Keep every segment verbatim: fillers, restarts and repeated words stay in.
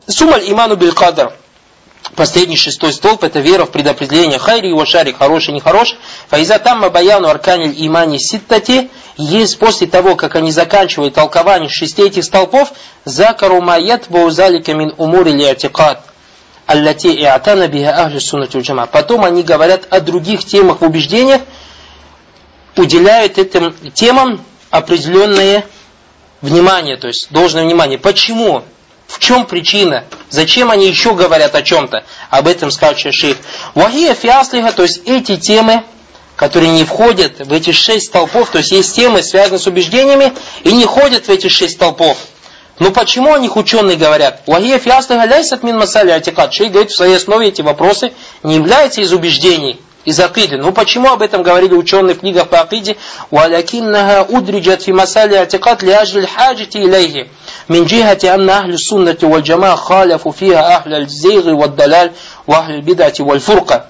Сумаль иману биль кадр. Последний шестой столб — это вера в предопределение хайри и шари, хороший и нехорош. Фаиза тамма баяну арканиль имани ситтати. Есть после того, как они заканчивают толкование шести этих столпов, закару маят баузалика мин умури лиатикад аллати иатана биха ахли суннати валь джамаа. Потом они говорят о других темах в убеждениях, уделяют этим темам определенное внимание, то есть должное внимание. Почему? В чем причина? Зачем они еще говорят о чем-то? Об этом сказал шейх. Вахия фиаслиха, то есть эти темы, которые не входят в эти шесть столпов, то есть есть темы, связанные с убеждениями, и не входят в эти шесть столпов. Но почему о них ученые говорят? Вахия фиаслиха ляйсат мин масали атикад. Шейх говорит, в своей основе эти вопросы не являются из убеждений, из акиды. Ну почему об этом говорили ученые в книгах по акиде? Валякиннаха удриджат фи масали атикад ляжль хаджити илейхи. من جهة أن أهل السنة والجماعة خالفوا فيها أهل الزيغ والدلال وأهل البدعة والفرقة.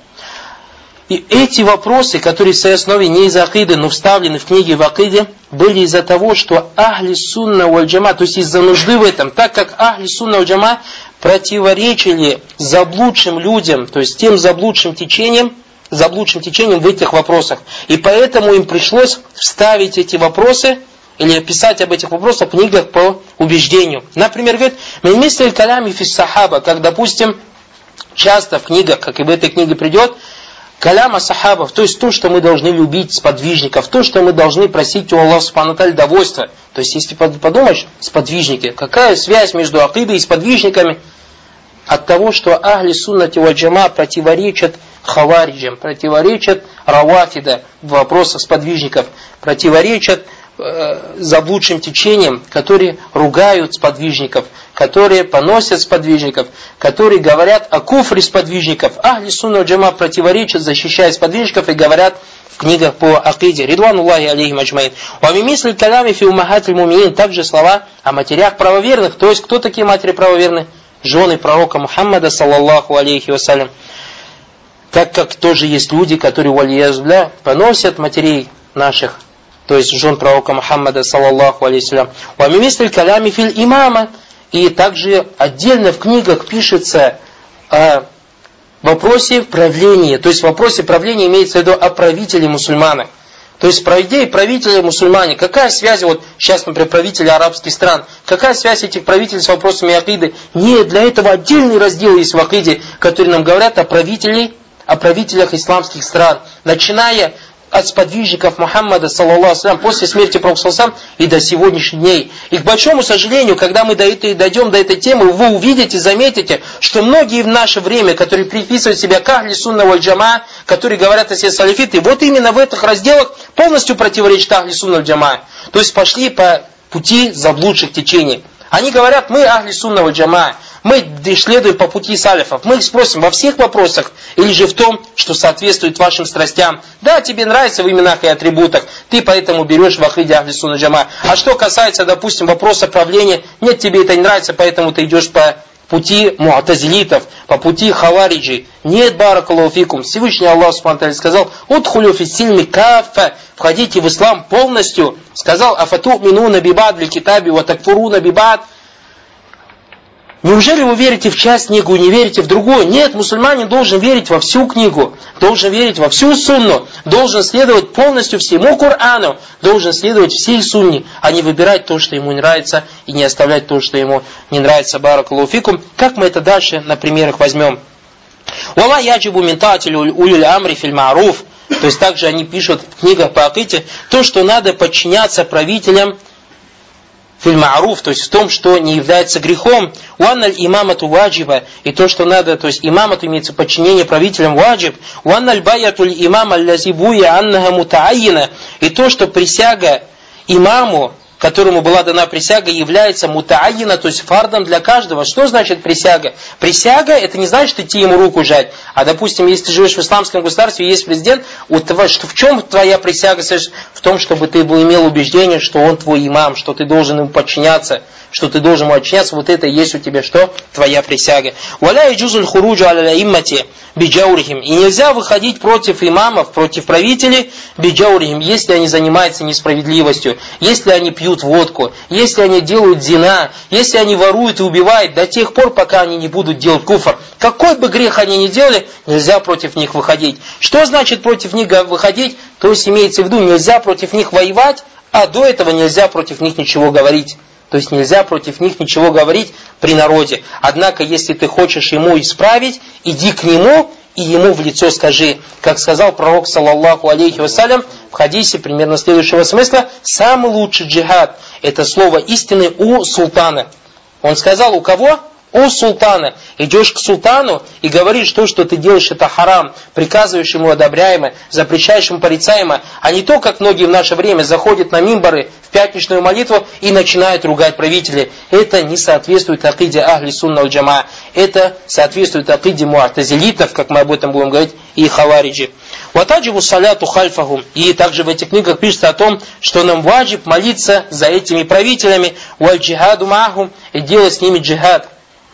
И эти вопросы, которые в своей основе не из акиды, но вставлены в книги в акиде, были из-за того, что ахли сунна валь джама, то есть из-за нужды в этом, так как ахли сунна валь джама противоречили заблудшим людям, то есть тем заблудшим течениям, заблудшим течениям в этих вопросах. И поэтому им пришлось вставить эти вопросы или писать об этих вопросах в книгах по убеждению. Например, говорит, «Мимислиль калями фис сахаба», как, допустим, часто в книгах, как и в этой книге придет, каляма сахабов, то есть то, что мы должны любить сподвижников, то, что мы должны просить у Аллаха субхану ва тааля довольства. То есть, если подумаешь, сподвижники, какая связь между акидой и сподвижниками? От того, что ахли суннати валь джамаа противоречат хавариджам, противоречат равафида в вопросах сподвижников, противоречат заблудшим течениям, которые ругают сподвижников, которые поносят сподвижников, которые говорят о куфре сподвижников. Ахли сунна валь джамаа противоречат, защищая сподвижников, и говорят в книгах по акиде. Ридвануллахи алейхим аджмаин. Ва мимислиль калями фи уммахатиль муминин, также слова о матерях правоверных. То есть, кто такие матери правоверные? Жены пророка Мухаммада, саллаллаху алейхи вассалям. Так как тоже есть люди, которые, валиязбля, поносят матерей наших, то есть жен пророка Мухаммада, саллаллаху алейхи ва мимислиль калями фил имама. И также отдельно в книгах пишется о вопросе правления. То есть в вопросе правления имеется в виду о правителе мусульманах. То есть по идее правители мусульмане. Какая связь, вот сейчас, например, правители арабских стран, какая связь этих правителей с вопросами акиды? Нет, для этого отдельный раздел есть в акиде, который нам говорят о правителях, о правителях исламских стран. Начиная от сподвижников Мухаммада, саллаллаху алейхи, после смерти пророка саллаллаху и до сегодняшних дней. И к большому сожалению, когда мы до этой, дойдем до этой темы, вы увидите, заметите, что многие в наше время, которые приписывают себя к ахли сунна валь джамаа, которые говорят о себе салафиты, вот именно в этих разделах полностью противоречат ахли сунна валь джамаа. То есть пошли по пути заблудших течений. Они говорят, мы ахли сунна валь джамаа, мы следуем по пути салифов. Мы их спросим во всех вопросах, или же в том, что соответствует вашим страстям. Да, тебе нравится в именах и атрибутах, ты поэтому берешь в акиде ахли сунна джамаа. А что касается, допустим, вопроса правления, нет, тебе это не нравится, поэтому ты идешь по пути муатазилитов, по пути хавариджи. Нет, баракаллаху фикум. Всевышний Аллах субхану ва тааля сказал, «Удхулю фи сильми каффа», входите в ислам полностью. Сказал, «Афату'минуна бибад лиль китаби ва такфуруна бибад». Неужели вы верите в часть книгу и не верите в другую? Нет, мусульманин должен верить во всю книгу, должен верить во всю сунну, должен следовать полностью всему Корану, должен следовать всей сунне, а не выбирать то, что ему нравится, и не оставлять то, что ему не нравится. Баракаллаху фикум. Как мы это дальше на примерах возьмем? «Вала яджибу мин таатиль улюль амри филь ма'руф». То есть также они пишут в книгах по акиде, то, что надо подчиняться правителям филь ма'руф, то есть в том, что не является грехом. Уанналь имамату ваджиба, и то, что надо, то есть имамату имеется подчинение правителям ваджиб. Уанналь баятуль имама аллази буя аннаха мутаайина, и то, что присяга имаму, которому была дана присяга, является мутаайина, то есть фардом для каждого. Что значит присяга? Присяга, это не значит идти ему руку жать. А допустим, если ты живешь в исламском государстве, есть президент, вот в чем твоя присяга? В том, чтобы ты имел убеждение, что он твой имам, что ты должен ему подчиняться, что ты должен ему отчиняться, вот это и есть у тебя что? Твоя присяга. «Валя яджузуль хуруджу аля аиммати биджаурихим». И нельзя выходить против имамов, против правителей биджаурихим, если они занимаются несправедливостью, если они пьют водку, если они делают зина, если они воруют и убивают, до тех пор, пока они не будут делать куфр. Какой бы грех они ни делали, нельзя против них выходить. Что значит против них выходить? То есть имеется в виду, нельзя против них воевать, а до этого нельзя против них ничего говорить. То есть нельзя против них ничего говорить при народе. Однако, если ты хочешь ему исправить, иди к нему и ему в лицо скажи. Как сказал пророк, саллаллаху алейхи вассалям, в хадисе примерно следующего смысла, самый лучший джихад – это слово истины у султана. Он сказал, у кого? У султана. Идешь к султану и говоришь, то, что ты делаешь, это харам, приказываешь ему одобряемо, запрещаешь ему порицаемо, а не то, как многие в наше время заходят на мимбары в пятничную молитву и начинают ругать правителей. Это не соответствует акиде ахли сунна аль джама. Это соответствует акиде муатазилитов, как мы об этом будем говорить, и хавариджи. Ватаджибу саляту хальфахум. И также в этих книгах пишется о том, что нам ваджиб молиться за этими правителями, валь джихаду маахум, и делать с ними джихад,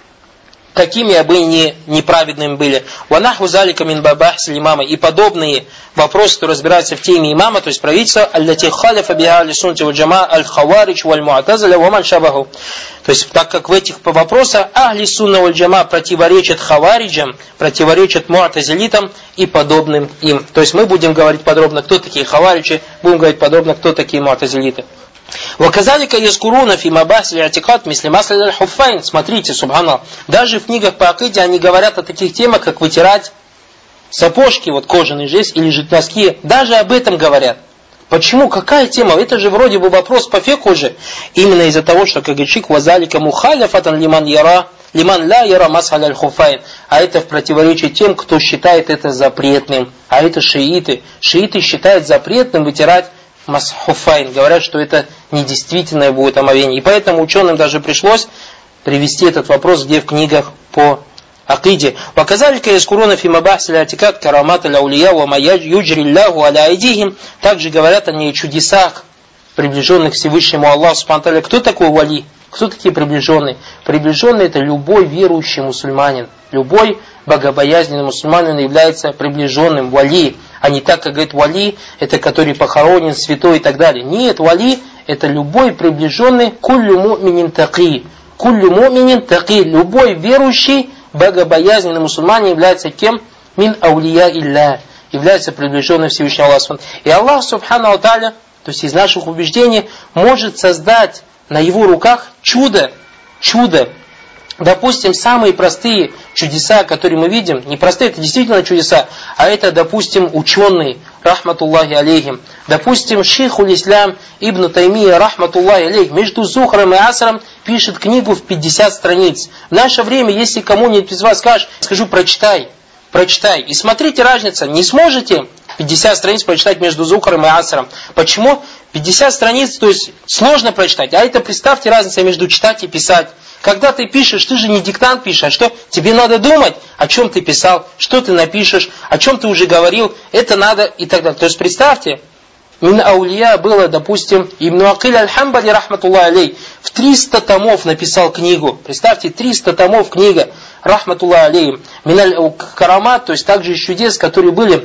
какими бы они неправедными были. Ванаху залика мин бабахс имама. И подобные вопросы, которые разбираются в теме имама, то есть правительства, аллати халяфа биха лисунти валь джама аль хаварич валь муатазаля ваман шабаху. То есть, так как в этих вопросах ахли сунна валь джама противоречат хавариджам, противоречат муатазилитам и подобным им. То есть, мы будем говорить подробно, кто такие хавариджи, будем говорить подробно, кто такие муатазилиты. Ваказалика яскуруна фи мабахс ли'атикад мисли масли аль-хуффайн. Смотрите, субханаллах. Даже в книгах по акиде они говорят о таких темах, как вытирать сапожки, вот кожаные жесть, или же носки. Даже об этом говорят. Почему? Какая тема? Это же вроде бы вопрос по фику же. Именно из-за того, что, как говорит шейх, вазалика мухаляфатан лиман яра, лиман ла яра масхаль аль-хуффайн. А это в противоречии тем, кто считает это запретным. А это шииты. Шииты считают запретным вытирать масхуфайн, говорят, что это недействительное будет омовение. И поэтому ученым даже пришлось привести этот вопрос, где в книгах по акиде. Ваказалика яскуруна фи мабахс аль-атикад карамат аль-аулия ва ма юджри Аллаху аля айдихим. Также говорят они о чудесах, приближенных к Всевышнему Аллаху субхану ва тааля. Кто такой вали? Кто такие приближенные? Приближенные — это любой верующий мусульманин. Любой богобоязненный мусульманин является приближенным вали. А не так, как говорит вали, это который похоронен, святой и так далее. Нет, вали — это любой приближенный куллю му'минин таки. Куллю му'минин таки. Любой верующий, богобоязненный мусульманин является кем? Мин аулия илля. Является приближенным Всевышнего Аллаха. И Аллах субхану ва тааля, то есть из наших убеждений, может создать на его руках чудо, чудо. Допустим, самые простые чудеса, которые мы видим, не простые, это действительно чудеса, а это, допустим, ученые, рахматуллахи алейхим. Допустим, шейхуль ислам ибн Таймия, рахматуллахи алейхим, между Зухром и Асром пишет книгу в пятьдесят страниц. В наше время, если кому-нибудь из вас скажет, скажу, прочитай, прочитай. И смотрите, разница, не сможете пятьдесят страниц прочитать между Зухром и Асром. Почему? пятьдесят страниц, то есть сложно прочитать, а это, представьте, разница между читать и писать. Когда ты пишешь, ты же не диктант пишешь, а что? Тебе надо думать, о чем ты писал, что ты напишешь, о чем ты уже говорил, это надо и так далее. То есть представьте, мин аулия было, допустим, Ибн Акиль аль-Хамбали, рахматуллах алей, в триста томов написал книгу. Представьте, триста томов книга, рахматуллах алей, мин карамат, то есть также из чудес, которые были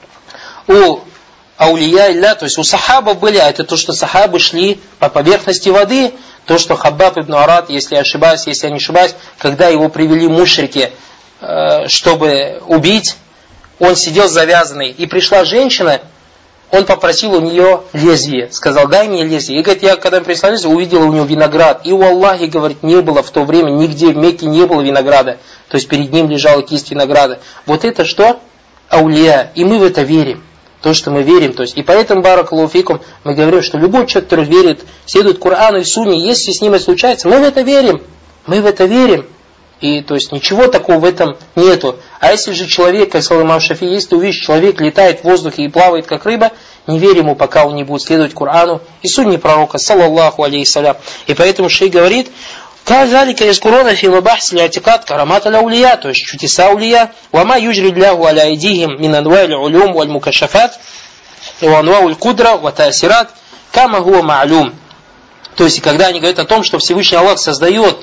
у аулия илля, то есть у сахабов были, а это то, что сахабы шли по поверхности воды. То, что Хаббаб ибн Арат, если я ошибаюсь, если я не ошибаюсь, когда его привели мушрики, чтобы убить, он сидел завязанный, и пришла женщина, он попросил у нее лезвие, сказал, дай мне лезвие. И говорит, я когда прислал лезвие, увидел у него виноград. И у Аллахи, говорит, не было в то время, нигде в Мекке не было винограда. То есть перед ним лежала кисть винограда. Вот это что? Аулия. И мы в это верим. То, что мы верим. То есть, и поэтому, баракаллаху фикум, мы говорим, что любой человек, который верит, следует Корану и Сунне, если с ним это случается, мы в это верим. Мы в это верим. И то есть ничего такого в этом нету. А если же человек, как сказал имам Шафии, если ты увидишь, человек летает в воздухе и плавает как рыба, не верь ему, пока он не будет следовать Корану и Сунне пророка, саллаллаху алейхиссалям. И поэтому шейх говорит, «Казалика яскурона фи мабахс ли'атикад карамат аль-аулия», то есть чудеса аулия, «Вама юджри Аллаху аля айдихим мин анва'иль улюм валь мукашафат, ва анва'уль кудра ва таасират, кама хуа ма'люм». То есть, когда они говорят о том, что Всевышний Аллах создает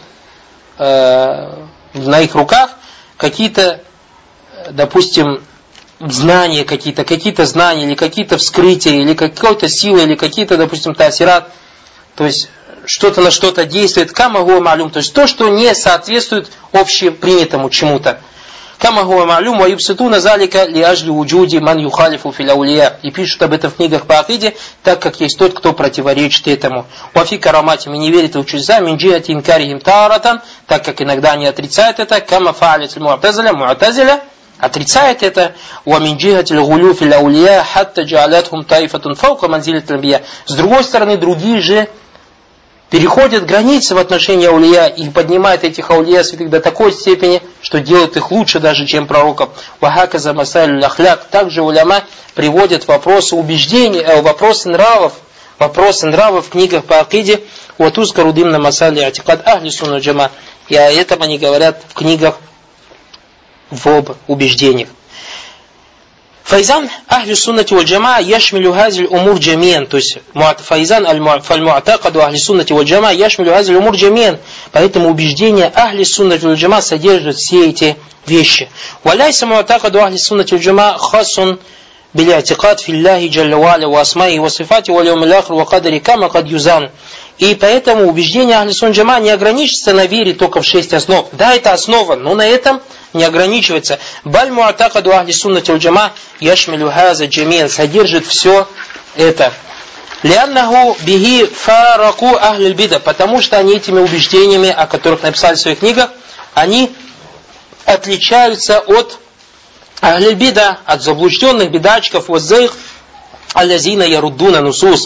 э, на их руках какие-то, допустим, знания какие-то, какие-то знания, или какие-то вскрытия, или какой-то силы, или какие-то, допустим, таасират, то есть что-то на что-то действует, кама гуа ма'люм, то есть то, что не соответствует общепринятому чему-то. Кама гуа ма'люм ва юбситуна залика ли ажли вуджуди ман юхалифу фил аулия. И пишут об этом в книгах по акиде, так как есть тот, кто противоречит этому. Вафи караматим, и не верит в чудеса, мин джихати инкарихим таратан, так как иногда они отрицают это, кама фа'алят му'тазиля, му'тазиля отрицает это, ва мин джихати гулю фил аулия, хатта джа'алятхум таифатун фаука манзилят анбия. С другой стороны, другие же переходят границы в отношении аулия и поднимают этих аулия святых до такой степени, что делают их лучше даже, чем пророков. Вахаказа масаль ахляк. Также уляма приводят вопросы убеждений, вопросы нравов, вопросы нравов в книгах по акиде. Ватузка рудим на масали атикад ахли сунна джама. И о этом они говорят в книгах в об убеждениях. Файзан ахли суннати валь джамаа яшмилю хазиль умур джамиан, то есть файзан аль-му'такаду ахли суннати валь джамаа яшмилю хазиль умур джамиан, поэтому убеждение ахли суннати валь джамаа содержит все эти вещи. Валяйса му'такаду ахли суннати валь джамаа хасун били'атикад филлахи джалля ва аля ва асмаи ва сифати ва льяумил ахир ва кадри кама кад юзан. И поэтому убеждение ахли суннати валь джамаа не ограничится на вере только в шесть основ. Да, это основа, но на этом не ограничивается. Баль му'такаду ахли суннати валь джамаа яшмилю хаза джамиан, содержит все это. Лианнаху бихи фараку ахлиль бида, потому что они этими убеждениями, о которых написали в своих книгах, они отличаются от ахлиль бида, от заблужденных бидачков, ваззайх аллазина яруддуна нусус.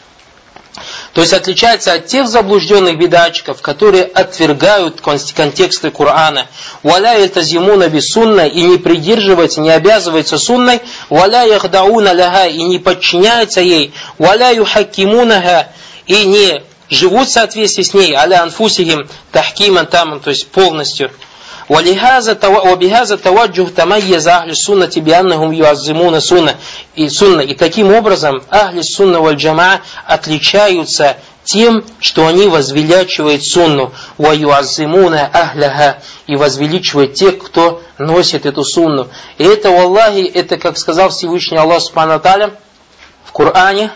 То есть отличается от тех заблужденных бидачиков, которые отвергают контексты Корана. «Валя ялтазимуна бисунна» и не придерживаются, не обязываются сунной. «Валя яхдауна ляха» и не подчиняются ей. «Валя юхаккимунаха» и не живут в соответствии с ней. «Аля анфусихим тахкиман тамам», то есть полностью. وبهذا توجه تميز أهل السنة بأنهم يعظمون سنة и сунна. И таким образом ахли сунна валь джамаа отличаются тем, что они возвеличивают сунну, ва юаззимуна ахляха, и возвеличивают тех, кто носит эту сунну. И это, валлахи, это, как сказал Всевышний Аллах субхану ва тааля в Коране: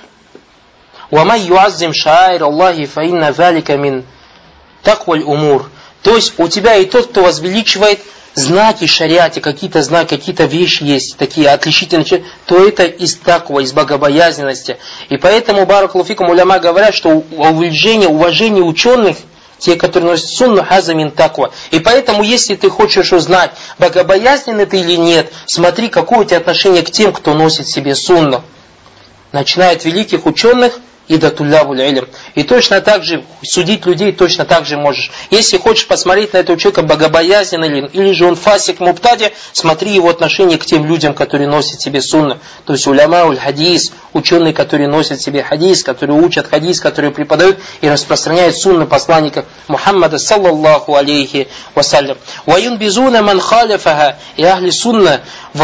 ва ман юаззим шааир Аллахи фа инна залика мин такваль умур. То есть у тебя и тот, кто возвеличивает знаки шариате, какие-то знаки, какие-то вещи есть, такие отличительные, то это из таква, из богобоязненности. И поэтому, баракаллаху фикум, уляма говорят, что уважение, уважение ученых, те, которые носят сунну, хаза мин таква. И поэтому, если ты хочешь узнать, богобоязненный ты или нет, смотри, какое у тебя отношение к тем, кто носит себе сунну. Начиная от великих ученых и до туллябуль илм. И точно так же судить людей точно так же можешь. Если хочешь посмотреть на этого человека, богобоязненный ли, или же он фасик мубтади, смотри его отношение к тем людям, которые носят себе сунну. То есть уляма уль хадис, ученые, которые носят себе хадис, которые учат хадис, которые преподают и распространяют сунну посланника Мухаммада саллаллаху алейхи вассалям. Ваюн безуна ман халяфаха, и ахли сунна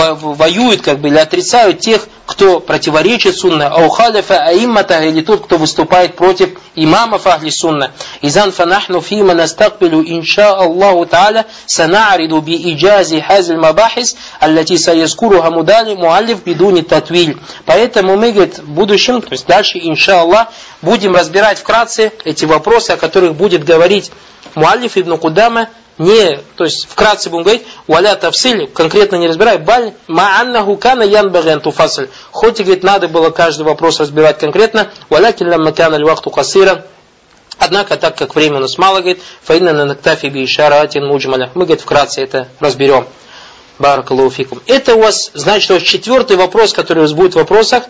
воюют, как бы, или отрицают тех, кто противоречит сунна, ау халяфа аиммата, или тот, кто выступает против имамов ахли сунна. Изан фанахну фима настакбилу инша Аллаху та'аля сана'риду би иджази хазиль мабахис аллати саяскуруха мудали муаллиф бидуни татвиль. Поэтому мы, говорит, в будущем, то есть дальше, инша Аллах, будем разбирать вкратце эти вопросы, о которых будет говорить муаллиф ибн Кудама. Не, то есть вкратце будем говорить, валя тавсиль, конкретно не разбирай, баль ма'аннаху кана янбаган туфасль. Хоть и, говорит, надо было каждый вопрос разбирать конкретно, валя килля макана аль-вахту касира. Однако, так как времени у нас мало, говорит, фаинна на нактафи би ишаратин муджмаля. Мы, говорит, вкратце это разберем. Баракаллаху фикум. Это у вас, значит, у вас четвертый вопрос, который у вас будет в вопросах.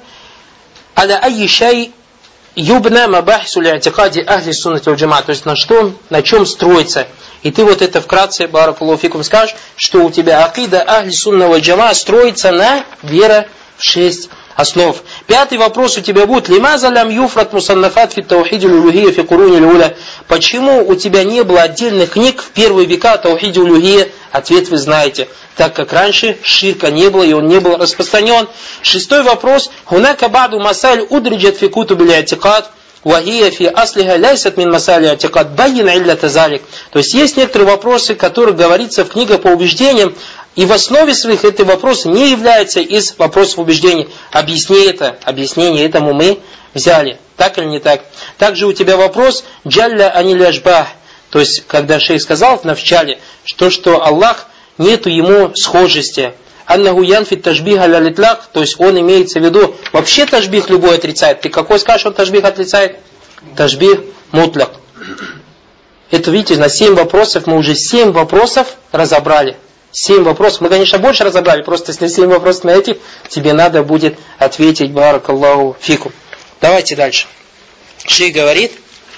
Аля айи шай юбна мабахису ли'атикади ахли суннати валь джамаа. То есть на что, на чем строится. И ты вот это вкратце, баракаллаху фикум, скажешь, что у тебя акида ахли сунна валь джамаа строится на вера в шесть основ. Пятый вопрос у тебя будет: лимаза лям юфрат мусаннафат фи таухиди улюхия фи куруни уля. Почему у тебя не было отдельных книг в первые века таухиди улюхия? Ответ вы знаете. Так как раньше ширка не было и он не был распространен. Шестой вопрос: хунака ба'ду масаль удриджат фи кутуб аль-и'тикад وَهِيَ فِي أَصْلِهَا لَيْسَتْ مِنْ مَسَالِ اعْتِقَادٍ بَيِّنْ عِلَّةَ ذَلِكَ. То есть есть некоторые вопросы, которые говорится в книгах по убеждениям, и в основе своих эти вопросы не являются из вопросов убеждений. Объясни это, объяснение этому мы взяли. Так или не так? Также у тебя вопрос «Джалля аниль ашбах». То есть, когда шейх сказал в начале, что, что Аллах нету ему схожести. Аннаху янфит ташбих аль-алитлак, то есть он имеется в виду, вообще ташбих любой отрицает. Ты какой скажешь, он ташбих отрицает? Ташбих мутляк. Это, видите, на семь вопросов мы уже семь вопросов разобрали. Семь вопросов. Мы, конечно, больше разобрали, просто если семь вопросов на этих, тебе надо будет ответить баракаллаху фикум. Давайте дальше. Шейх говорит,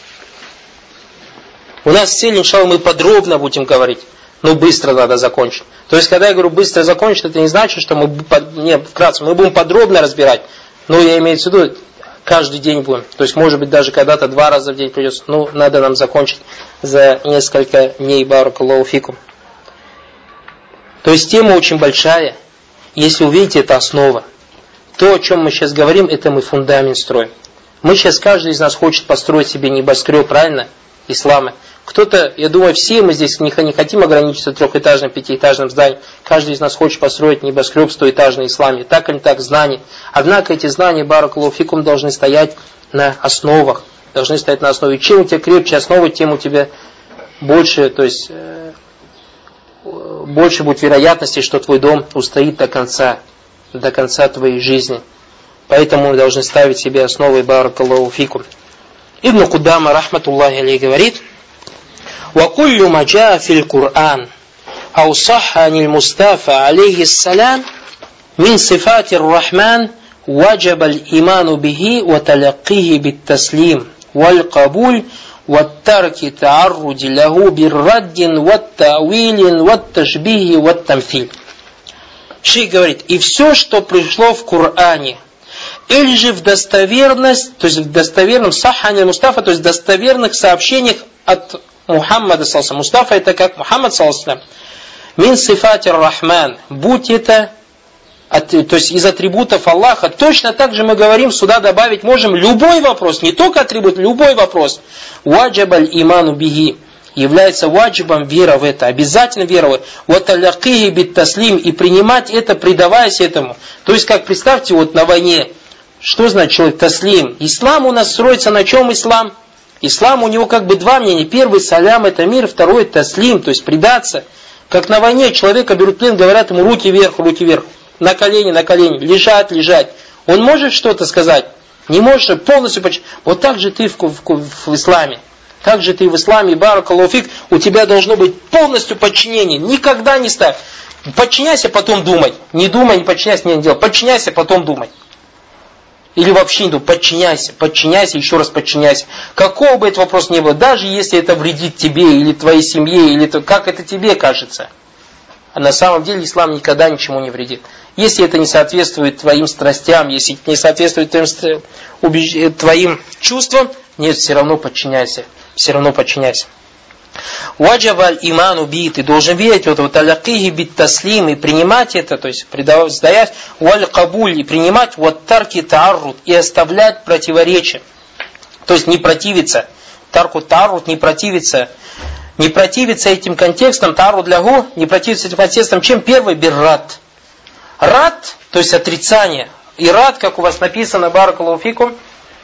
у нас цель, иншаллах, мы подробно будем говорить, но быстро надо закончить. То есть, когда я говорю быстро закончить, это не значит, что мы, не, вкратце, мы будем подробно разбирать, но я имею в виду, каждый день будем. То есть, может быть, даже когда-то два раза в день придется, ну, надо нам закончить за несколько дней, баракаллаху фикум. То есть, тема очень большая. Если увидите, это основа. То, о чем мы сейчас говорим, это мы фундамент строим. Мы сейчас, каждый из нас хочет построить себе небоскреб, правильно? Ислама. Кто-то, я думаю, все мы здесь не хотим ограничиться трехэтажным, пятиэтажным зданием. Каждый из нас хочет построить небоскреб стоэтажный исламе. Так или так, знания. Однако эти знания, баракаллаху фикум, должны стоять на основах. Должны стоять на основе. Чем у тебя крепче основы, тем у тебя больше, то есть, э, больше будет вероятности, что твой дом устоит до конца. До конца твоей жизни. Поэтому мы должны ставить себе основы, баракаллаху фикум. Ибн Кудама, рахматуллахи алейхи, говорит: وَكُلُّ مَا جَاءَ فِي الْقُرْآنِ أَوْ صَحَّ عَنِ الْمُصْطَفَى عَلَيْهِ السَّلَامِ مِنْ صِفَاتِ الرَّحْمَنِ وَجَبَ الْإِيمَانُ بِهِ وَتَلَقِّيهِ بِالتَّسْلِيمِ وَالْقَبُولِ وَالتَّرْكِ تَعَرُّجِ لَهُ بِالرَّدِّ وَالتَّأْوِيلِ وَالتَّشْبِيهِ وَالتَّمْثِيلِ. Шейх говорит, и все, что пришло в Коране, или же в достоверность, то есть в достоверном сахане Мустафа, то есть в достоверных сообщениях от Мухаммада саллаллаху алейхи. Мустафа это как Мухаммад саллаллаху алейхи. Мин сифати рахман, будь это, от, то есть из атрибутов Аллаха. Точно так же мы говорим, сюда добавить можем любой вопрос, не только атрибут, любой вопрос. Ваджабаль иману бихи, является ваджибом вера в это, обязательно вера в это. Ваталякихи бит таслим, и принимать это, предаваясь этому. То есть, как представьте, вот на войне, что значит человек таслим? Ислам у нас строится на чем ислам? Ислам у него как бы два мнения. Первый салям это мир, второй таслим, то есть предаться. Как на войне человека берут плен, говорят ему руки вверх, руки вверх, на колени, на колени, лежать, лежать. Он может что-то сказать? Не может полностью почти. Вот так же ты в, в, в исламе. Так же ты в исламе, баракаллаху фик, у тебя должно быть полностью подчинение. Никогда не ставь. Подчиняйся, потом думай. Не думай, не подчиняйся, не делай. Подчиняйся, потом думай. Или вообще не думай. Подчиняйся, подчиняйся, еще раз подчиняйся. Какого бы это вопрос ни был, даже если это вредит тебе, или твоей семье, или то, как это тебе кажется. А на самом деле ислам никогда ничему не вредит. Если это не соответствует твоим страстям, если это не соответствует твоим, убеж... твоим чувствам, нет, все равно подчиняйся. Все равно подчиняйся. Ваджабаль иману би, ты должен верить в это, вот алякихи бит таслим, и принимать это, то есть сдаять, валь кабуль, и принимать, вот тарки тааррут, и оставлять противоречия. То есть не противиться. Тарку тааррут, не противиться. Не противиться этим контекстом, тааррут лягу, не противиться этим контекстом, чем первый биррат. Рад, то есть отрицание. И рад, как у вас написано, баракаллаху фикум,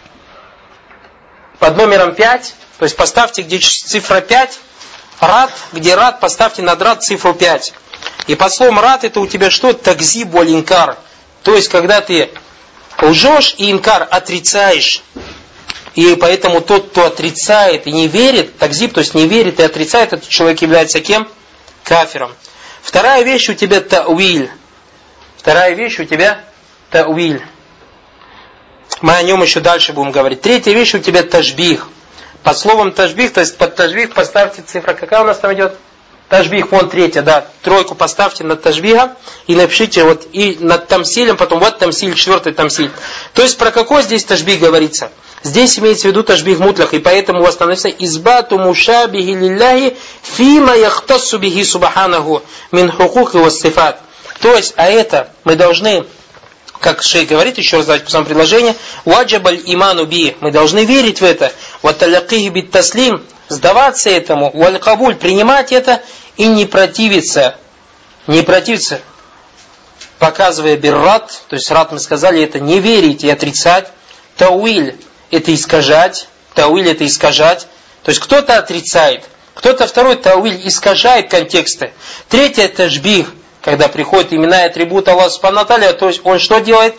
под номером пять, то есть поставьте, где цифра пять, рад, где рад, поставьте над рад цифру пять. И под словом рад это у тебя что? Такзиб валь инкар. То есть, когда ты лжешь и инкар отрицаешь. И поэтому тот, кто отрицает и не верит, такзиб, то есть не верит и отрицает, этот человек является кем? Кафиром. Вторая вещь у тебя тауиль. Вторая вещь у тебя тауиль. Мы о нем еще дальше будем говорить. Третья вещь у тебя ташбих. Под словом ташбих, то есть под ташбих поставьте цифра, какая у нас там идет? Ташбих, вон третья, да. Тройку поставьте над ташбихом и напишите вот и над тамсилем, потом вот тамсиль, четвертый тамсиль. То есть про какой здесь ташбих говорится? Здесь имеется в виду ташбих мутлах, и поэтому у вас становится избату мушабихи лилляхи фима яхтассу бихи субханаху мин хукуки ва сифат. То есть, а это мы должны как шейх говорит, еще раз давайте посмотрим предложение, «Ваджабаль иману би», мы должны верить в это, «Ваталякихи бит таслим», сдаваться этому, «Валь кабуль», принимать это и не противиться, не противиться, показывая биррат, то есть рад мы сказали, это не верить и отрицать, тауиль это искажать, тауиль это искажать, то есть кто-то отрицает, кто-то второй тауиль искажает контексты, третье ташбих, когда приходят имена и атрибуты Аллаха Субхану ва Тааля, то есть он что делает?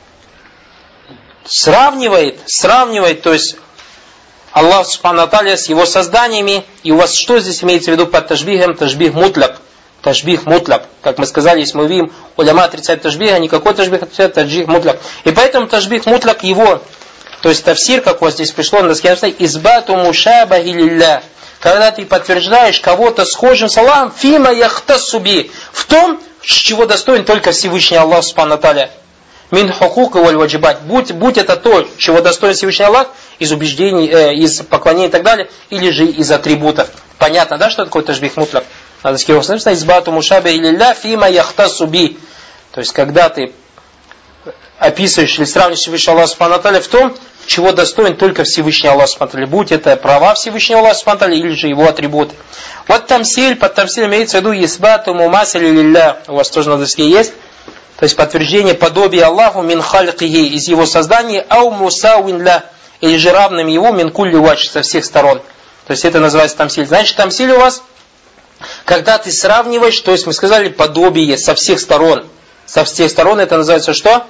Сравнивает, сравнивает, то есть Аллах Субхану ва Тааля с его созданиями, и у вас что здесь имеется в виду под ташбихом? Ташбих мутляк. Ташбих мутляк. Как мы сказали, если мы видим, уляма отрицает ташбих, а никакой ташбих отрицает ташбих мутляк. И поэтому ташбих мутляк его, то есть тафсир, как у вас здесь пришло, на доске написано, избату мушабахи лилля. Когда ты подтверждаешь кого-то схожим с Аллахом, фима яхтасуби, в том, с чего достоин только Всевышний Аллах Субхану ва Тааля. Мин хукук валь ваджибат. Будь, будь это то, чего достоин Всевышний Аллах, из убеждений, э, из поклонений и так далее, или же из атрибутов. Понятно, да, что такое ташбих мутляк? Надо сказать, написано, избату мушабахи лилля, фима яхтасуби. То есть, когда ты описываешь или сравниваешь Всевышний Аллах Субхану ва Тааля в том, чего достоин только Всевышний Аллах Субхану ва Тааля. Будь это права Всевышнего Аллаха Субхану ва Тааля или же его атрибуты. Вот тамсиль, под тамсиль имеется в виду избату мумасили лилля. У вас тоже на доске есть. То есть подтверждение подобия Аллаху мин халькихи, из его создания, ау мусауин ля, или же равным его мин кулли вадж, со всех сторон. То есть это называется тамсиль. Значит, тамсиль у вас, когда ты сравниваешь, то есть мы сказали подобие со всех сторон. Со всех сторон это называется что?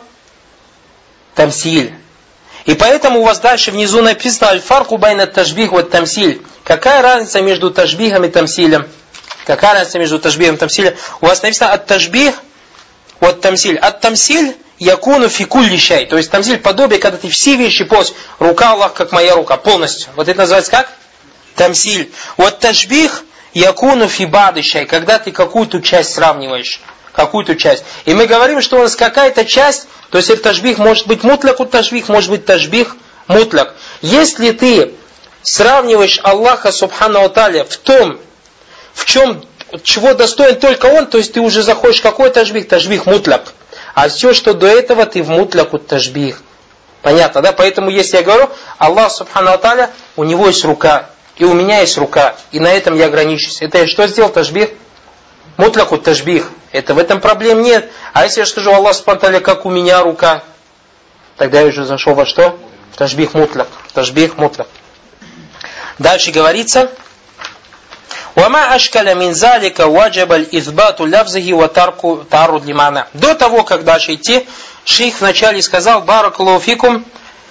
Тамсиль. И поэтому у вас дальше внизу написано аль-фарку байна ташбих вот тамсиль. Какая разница между ташбихом и тамсилем? Какая разница между ташбихом и тамсилем? У вас написано ат-ташбих вот тамсиль. Ат-тамсиль якуну фи кулли шай. То есть тамсиль подобие, когда ты все вещи полностью. Рука Аллах, как моя рука, полностью. Вот это называется как? Тамсиль. Вот ташбих якуну фи бады шай. Когда ты какую-то часть сравниваешь. Какую-то часть. И мы говорим, что у нас какая-то часть, то есть это ташбих может быть мутляк от ташбих, может быть ташбих мутляк. Если ты сравниваешь Аллаха Субхану ва Тааля в том, в чем, чего достоин только Он, то есть ты уже заходишь в какой ташбих? Ташбих мутляк. А все, что до этого, ты в мутляк от ташбих. Понятно, да? Поэтому если я говорю, Аллах Субхану ва Тааля, у него есть рука, и у меня есть рука, и на этом я ограничусь. Это я что сделал? Ташбих? Мутляк от ташбих. Это в этом проблем нет. А если я скажу, Аллах Субхану ва Тааля, как у меня рука, тогда я уже зашел во что? Ташбих мутляк. Ташбих мутляк. Дальше говорится, «Вама ашкаля мин залика ваджабаль избату лявзахи ва тарку таруд лимана». До того, как дальше идти, шейх вначале сказал, «Баракаллаху фикум,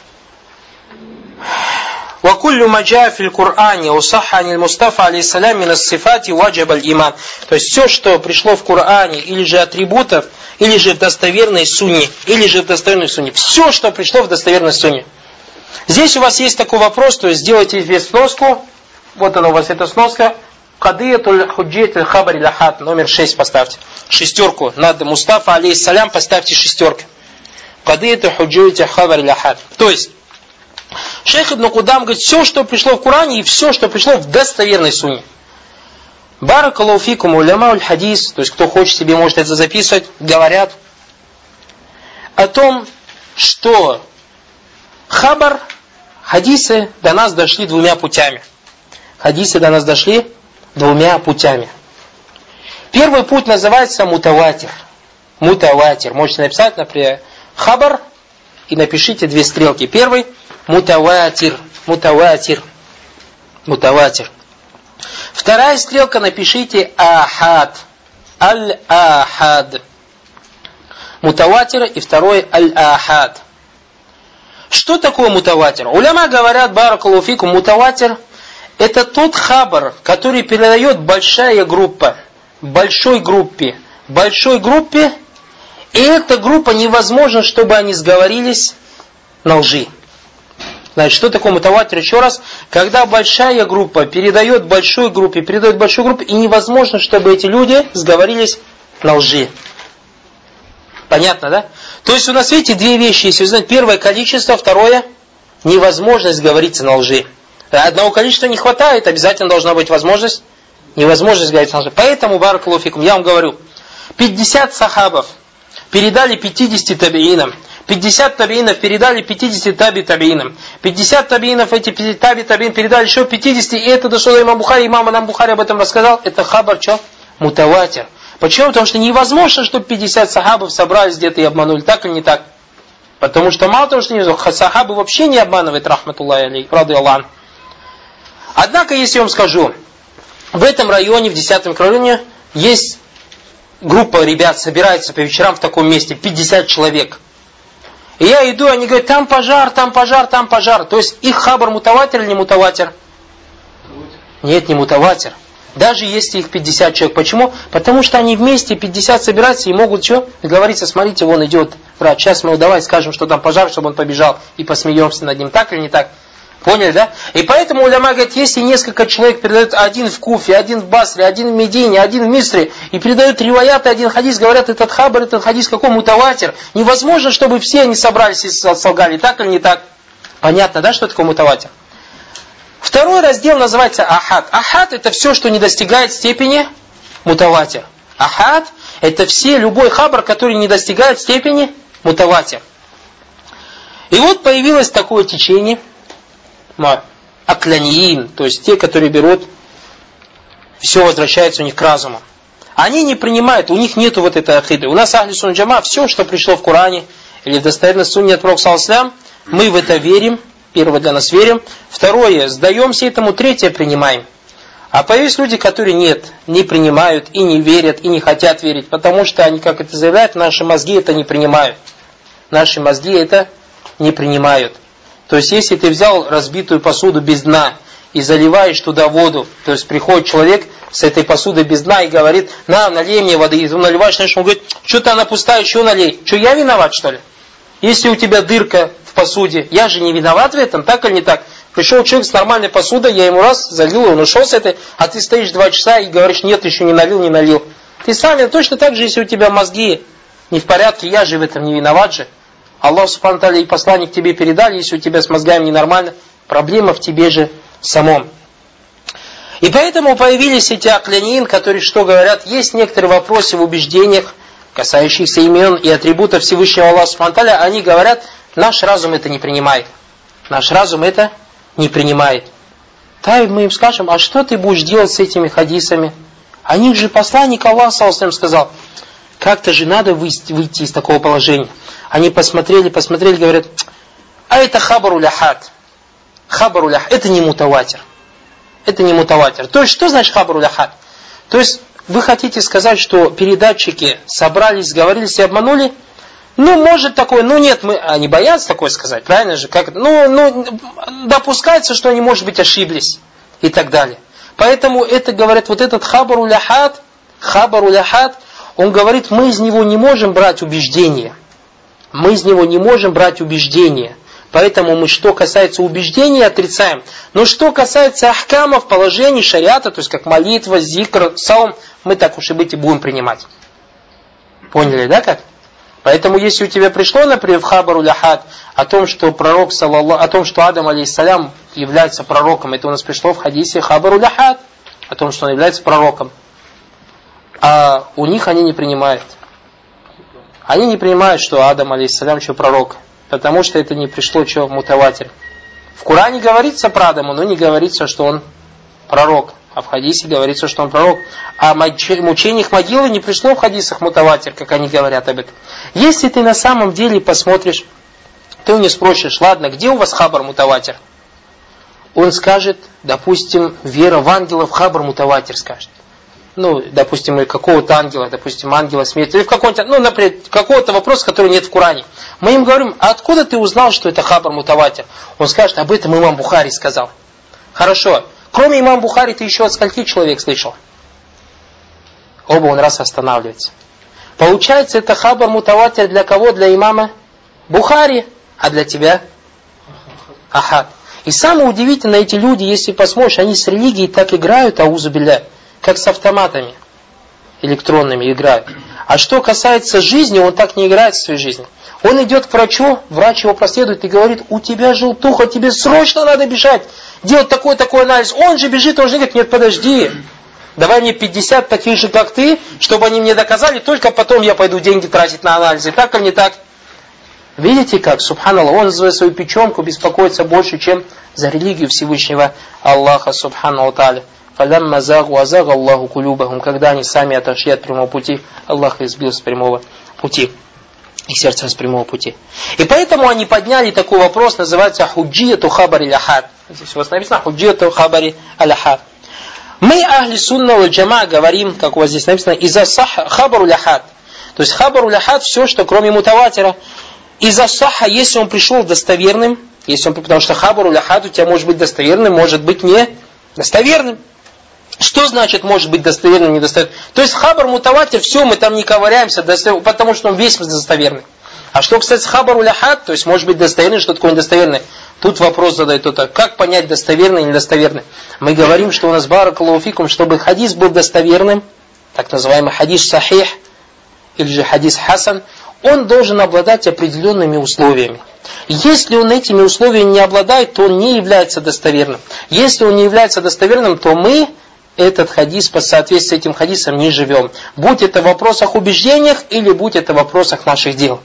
ва куллю маджа фил Кур'ане усахха анил Мустафа алейхиссалям мин ас-сифати ваджабаль иман». То есть все, что пришло в Коране, или же атрибутов, или же в достоверной сунне, или же в достоверной сунне. Все, что пришло в достоверной сунне. Здесь у вас есть такой вопрос, то есть сделайте здесь сноску. Вот она у вас, эта сноска. Кадиятуль худжиятуль хабари лахат. Номер шесть поставьте. Шестерку. Над Мустафа алейхиссалям поставьте шестерку. Кадиятуль худжиятуль хабари лахат. То есть, шейх Ибн Кудам говорит, все, что пришло в Коране, и все, что пришло в достоверной сунне. Баракаллаху фикум уляма уль хадис, то есть кто хочет себе может это записывать, говорят о том, что хабар, хадисы до нас дошли двумя путями. Хадисы до нас дошли двумя путями. Первый путь называется мутаватир. Мутаватир. Можете написать, например, хабар и напишите две стрелки. Первый мутаватир. Мутаватир. Мутаватир. Вторая стрелка, напишите ахад. Аль-ахад. Мутаватир и второй аль-ахад. Что такое мутаватир? Уляма говорят, баракаллаху фикум, мутаватир это тот хабар, который передает большая группа, большой группе, большой группе, и эта группа невозможно, чтобы они сговорились на лжи. Значит, что такое мутаватир? Еще раз, когда большая группа передает большой группе, передает большой группе, и невозможно, чтобы эти люди сговорились на лжи. Понятно, да? То есть у нас, видите, две вещи, если вы знаете, первое количество, второе невозможность говориться на лжи. Одного количества не хватает, обязательно должна быть возможность, невозможность говорить на лжи. Поэтому, баракаллаху фикум, я вам говорю, пятьдесят сахабов, передали пятидесяти табиинам. пятьдесят табиинов передали пятидесяти таби табиинам. пятьдесят табиинов эти таби табиин передали еще пятидесяти, и это дошло до имама Бухари. Имам нам Бухари об этом рассказал. Это хабар, что? Мутаватир. Почему? Потому что невозможно, чтобы пятьдесят сахабов собрались где-то и обманули. Так или не так? Потому что мало того, что не сахабы вообще не обманывают, рахматуллахи алейхи, рады Аллах. Однако, если я вам скажу, в этом районе, в десятом районе, есть группа ребят, собирается по вечерам в таком месте, пятьдесят человек. И я иду, они говорят, там пожар, там пожар, там пожар. То есть их хабар мутаватир или не мутаватир? Нет, не мутаватир. Даже если их пятьдесят человек. Почему? Потому что они вместе, пятьдесят собираются и могут что? Договориться, смотрите, вон идет врач. Сейчас мы его давай скажем, что там пожар, чтобы он побежал, и посмеемся над ним. Так или не так? Поняли, да? И поэтому уляма говорит, если несколько человек передают один в Куфе, один в Басре, один в Медине, один в Мисре, и передают риваяты, один хадис, говорят, этот хабар, этот хадис, какой мутаватир. Невозможно, чтобы все они собрались и солгали. Так или не так? Понятно, да, что такое мутаватир? Второй раздел называется ахад. Ахад это все, что не достигает степени мутаватир. Ахад это все, любой хабар, который не достигает степени мутаватир. И вот появилось такое течение, акланиин, то есть те, которые берут, все возвращается у них к разуму. Они не принимают, у них нету вот этой акиды. У нас ахли сунна джама, все, что пришло в Коране или в достоверной сунне от пророка саллаллаху алейхи ва саллям, мы в это верим. Первое, для нас верим. Второе, сдаемся этому. Третье, принимаем. А появились люди, которые нет, не принимают и не верят, и не хотят верить, потому что они, как это заявляют, наши мозги это не принимают. Наши мозги это не принимают. То есть, если ты взял разбитую посуду без дна и заливаешь туда воду, то есть приходит человек с этой посудой без дна и говорит, на, налей мне воды, и ты наливаешь, знаешь, он говорит, что-то она пустая, еще налей. Что, я виноват, что ли? Если у тебя дырка в посуде, я же не виноват в этом, так или не так? Пришел человек с нормальной посудой, я ему раз залил, он ушел с этой, а ты стоишь два часа и говоришь, нет, еще не налил, не налил. Ты сам, точно так же, если у тебя мозги не в порядке, я же в этом не виноват же. Аллах субхану тааля и посланник тебе передали, если у тебя с мозгами ненормально, проблема в тебе же самом. И поэтому появились эти аклянин, которые что говорят, есть некоторые вопросы в убеждениях, касающихся имен и атрибутов Всевышнего Аллаха субхану тааля, они говорят, наш разум это не принимает. Наш разум это не принимает. Так мы им скажем, а что ты будешь делать с этими хадисами? О них же посланник Аллаха саллаллаху алейхи ва саллям сказал, как-то же надо выйти, выйти из такого положения. Они посмотрели, посмотрели, говорят, а это хабару ляхат. Хабару ляхат, это не мутаватир. Это не мутаватир. То есть, что значит хабару ляхат? То есть, вы хотите сказать, что передатчики собрались, сговорились и обманули? Ну, может такое, ну нет, мы, они боятся такое сказать, правильно же? Как, ну, ну, допускается, что они, может быть, ошиблись и так далее. Поэтому это, говорят, вот этот хабару ляхат, хабару ляхат, он говорит, мы из него не можем брать убеждения. Мы из него не можем брать убеждения. Поэтому мы, что касается убеждений, отрицаем. Но что касается ахкамов, положений, шариата, то есть как молитва, зикр, саум, мы так уж и быть и будем принимать. Поняли, да, как? Поэтому, если у тебя пришло, например, в хабару ляхат о том, что пророк, саллаллаху, о том, что Адам, алейхиссалям, является пророком, это у нас пришло в хадисе хабару ляхат, о том, что он является пророком. А у них они не принимают. Они не принимают, что Адам, алейхиссалям, что пророк. Потому что это не пришло, что в мутаватир. В Коране говорится про Адама, но не говорится, что он пророк. А в хадисе говорится, что он пророк. А мучениях могилы не пришло в хадисах мутаватир, как они говорят об этом. Если ты на самом деле посмотришь, ты у него спросишь, ладно, где у вас хабар мутаватир? Он скажет, допустим, вера в ангелов, хабар мутаватир скажет. Ну, допустим, какого-то ангела, допустим, ангела смерти, или в каком-то, ну, например, какого-то вопроса, который нет в Коране. Мы им говорим, а откуда ты узнал, что это хабар мутаватир? Он скажет, об этом имам Бухари сказал. Хорошо. Кроме имама Бухари, ты еще от скольки человек слышал? Оба он раз останавливается. Получается, это хабар мутаватир для кого? Для имама Бухари, а для тебя? Ахад. И самое удивительное, эти люди, если посмотришь, они с религией так играют, аузу билля, как с автоматами электронными играют. А что касается жизни, он так не играет в своей жизни. Он идет к врачу, врач его проследует и говорит, у тебя желтуха, тебе срочно надо бежать, делать такой-такой анализ. Он же бежит, он же говорит, нет, подожди, Давай мне пятьдесят таких же, как ты, чтобы они мне доказали, только потом я пойду деньги тратить на анализы. Так или не так? Видите как, субханаллах, он за свою печенку беспокоится больше, чем за религию Всевышнего Аллаха, субханаллаху тааля. Фалямма загу азага Аллаху кулюбахум. Когда они сами отошли от прямого пути, Аллах их сбил с прямого пути. Их сердце с прямого пути. И поэтому они подняли такой вопрос, называется худжияту хабари ляхад. Здесь у вас написано худжияту хабари аляхад. Мы, ахли сунна валь джама, говорим, как у вас здесь написано, из-за хабару ляхад. То есть хабару ляхад все, что кроме мутаватира. Из-за саха, если он пришел достоверным, если он, потому что хабару ляхад у тебя может быть достоверным, может быть не достоверным. Что значит может быть достоверным, недостоверным? То есть хабар мутаватир, все, мы там не ковыряемся, потому что он весь достоверный. А что, кстати, хабару ляхад, то есть может быть достоверный, что такое недостоверный? Тут вопрос задает кто-то, как понять достоверный или недостоверный? Мы говорим, что у нас баракаллаху фикум, чтобы хадис был достоверным, так называемый хадис сахих, или же хадис хасан, он должен обладать определенными условиями. Если он этими условиями не обладает, то он не является достоверным. Если он не является достоверным, то мы этот хадис по соответствии с этим хадисом не живем. Будь это в вопросах убеждениях или будь это в вопросах наших дел.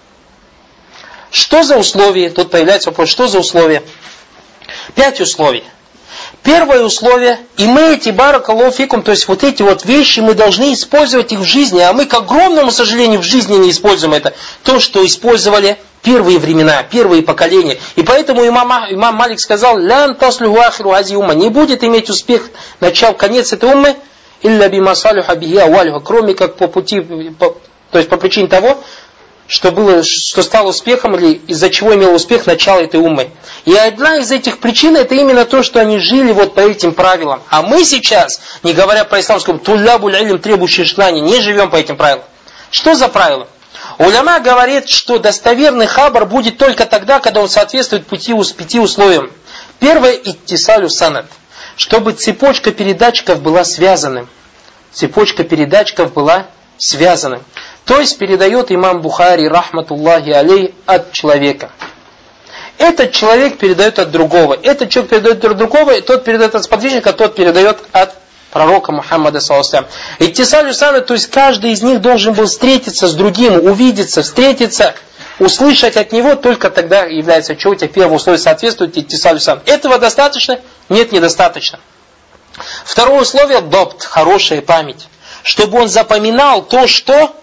Что за условия? Тут появляется вопрос, что за условия? Пять условий. Первое условие, и мы эти баракаллаху фикум, то есть вот эти вот вещи, мы должны использовать их в жизни, а мы, к огромному сожалению, в жизни не используем это. То, что использовали первые времена, первые поколения. И поэтому имам, имам Малик сказал, «Лян таслюху ахиру ази умма», не будет иметь успех начал, конец этой уммы, «Илля бимасалюха бихи авалюха», кроме как по пути, по, то есть по причине того, что было, что стало успехом, или из-за чего имел успех начало этой уммы. И одна из этих причин, это именно то, что они жили вот по этим правилам. А мы сейчас, не говоря про исламскую, туллябуль илм, требующие знаний, не живем по этим правилам. Что за правила? Уляма говорит, что достоверный хабар будет только тогда, когда он соответствует пяти, пяти условиям. Первое, иттисалю санад. Чтобы цепочка передатчиков была связанным. Цепочка передатчиков была связанным. То есть передает имам Бухари, рахматуллахи алей, от человека. Этот человек передает от другого. Этот человек передает от другого, и тот передает от сподвижника, тот передает от пророка Мухаммада, саллаллаху алейхи ва саллям. Иттисалю санад, то есть каждый из них должен был встретиться с другим, увидеться, встретиться, услышать от него, только тогда является, что у тебя первое условие соответствует иттисалю санад. Этого достаточно? Нет, недостаточно. Второе условие, добт, хорошая память. Чтобы он запоминал то, что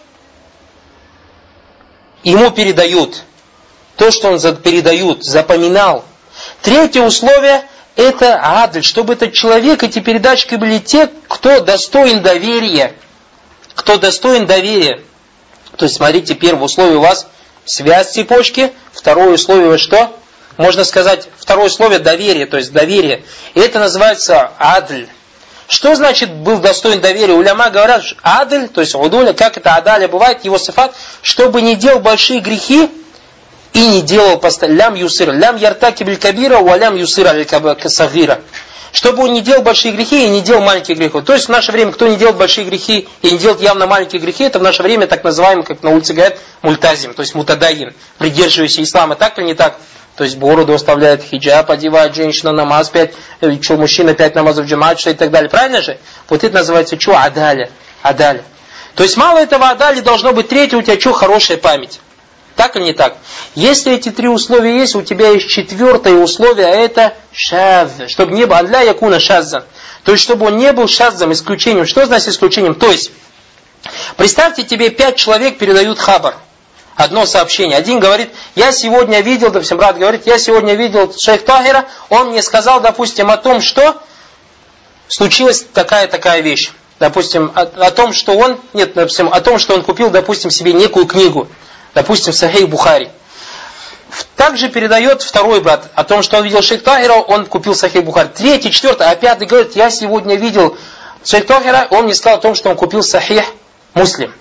ему передают. То, что он передают, запоминал. Третье условие, это адль, чтобы этот человек, эти передатчики были те, кто достоин доверия. Кто достоин доверия. То есть, смотрите, первое условие у вас связь цепочки, второе условие что? Можно сказать, второе условие доверие, то есть доверие. И это называется адль. Что значит был достоин доверия? Уляма говорят, адль, то есть удуля, как это адаля бывает, его сифат, чтобы не делал большие грехи и не делал постоянно. Лям юсир, лям яртаки биль кабира, ва лям юсир аль касагира. Чтобы он не делал большие грехи и не делал маленькие грехи. То есть в наше время, кто не делает большие грехи и не делает явно маленькие грехи, это в наше время так называемый, как на улице говорят, мультазим, то есть мутадаин, придерживающийся ислама. Так или не так? То есть бороду оставляет, хиджаб одевает, женщина намаз пять, что мужчина пять намазов джамаат, что и так далее. Правильно же? Вот это называется что? Адаля. Адаля. То есть мало этого адали должно быть третье, у тебя что? Хорошая память. Так или не так? Если эти три условия есть, у тебя есть четвертое условие, а это шаз. Чтобы не был адля якуна шаззан. То есть чтобы он не был шаззом, исключением. Что значит исключением? То есть, представьте, тебе пять человек передают хабар. Одно сообщение. Один говорит, я сегодня видел, допустим, брат говорит, я сегодня видел шейх Тахира, он мне сказал, допустим, о том, что случилась такая-такая вещь. Допустим, о, о том, что он, нет, допустим, о том, что он купил, допустим, себе некую книгу. Допустим, Сахих Бухари. Также передает второй брат о том, что он видел шейх Тахира, он купил Сахих Бухари. Третий, четвертый, а пятый говорит, я сегодня видел шейх Тахира, он мне сказал о том, что он купил Сахих Муслим.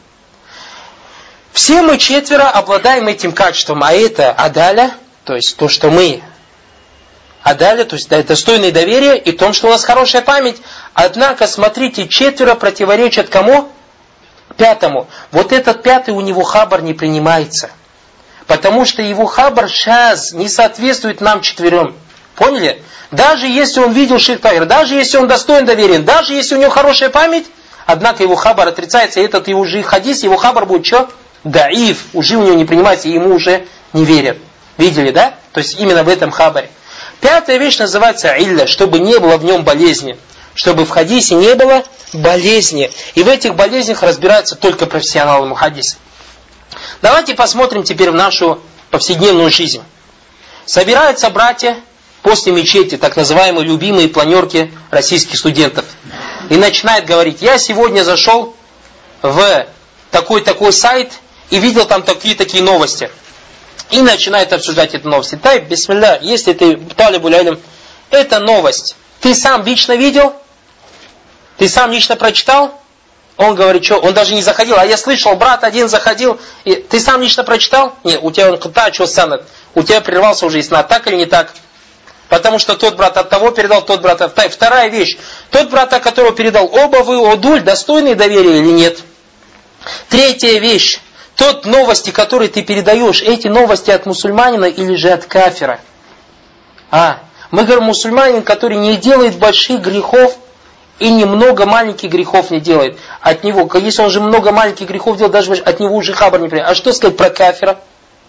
Все мы четверо обладаем этим качеством, а это адаля, то есть то, что мы адаля, то есть достойное доверия, и то, что у нас хорошая память. Однако, смотрите, четверо противоречат кому? Пятому. Вот этот пятый, у него хабар не принимается. Потому что его хабар шаз не соответствует нам четверым. Поняли? Даже если он видел шейх Тагир, даже если он достоин доверия, даже если у него хорошая память, однако его хабар отрицается, и этот его же хадис, его хабар будет что? Даиф, уже у него не принимается, и ему уже не верят. Видели, да? То есть именно в этом хабаре. Пятая вещь называется илля, чтобы не было в нем болезни. Чтобы в хадисе не было болезни. И в этих болезнях разбираются только профессионалы мухаддиса. Давайте посмотрим теперь в нашу повседневную жизнь. Собираются братья после мечети, так называемые любимые планерки российских студентов. И начинает говорить: я сегодня зашел в такой-такой сайт и видел там такие-такие новости. И начинает обсуждать эти новости. Тай, бисмилля, если ты талибуль илм, это новость. Ты сам лично видел? Ты сам лично прочитал? Он говорит, что? Он даже не заходил. А я слышал, брат один заходил. И ты сам лично прочитал? Нет, у тебя он ката, что санат. У тебя прервался уже иснат. Так или не так? Потому что тот брат от того передал, тот брат от того. Вторая вещь. Тот брат, от которого передал, оба вы, одуль, достойны доверия или нет? Третья вещь. Тот новости, которые ты передаешь, эти новости от мусульманина или же от кафира? А, мы говорим, мусульманин, который не делает больших грехов и немного маленьких грехов не делает. От него, если он же много маленьких грехов делает, даже от него уже хабар не принимает. А что сказать про кафира?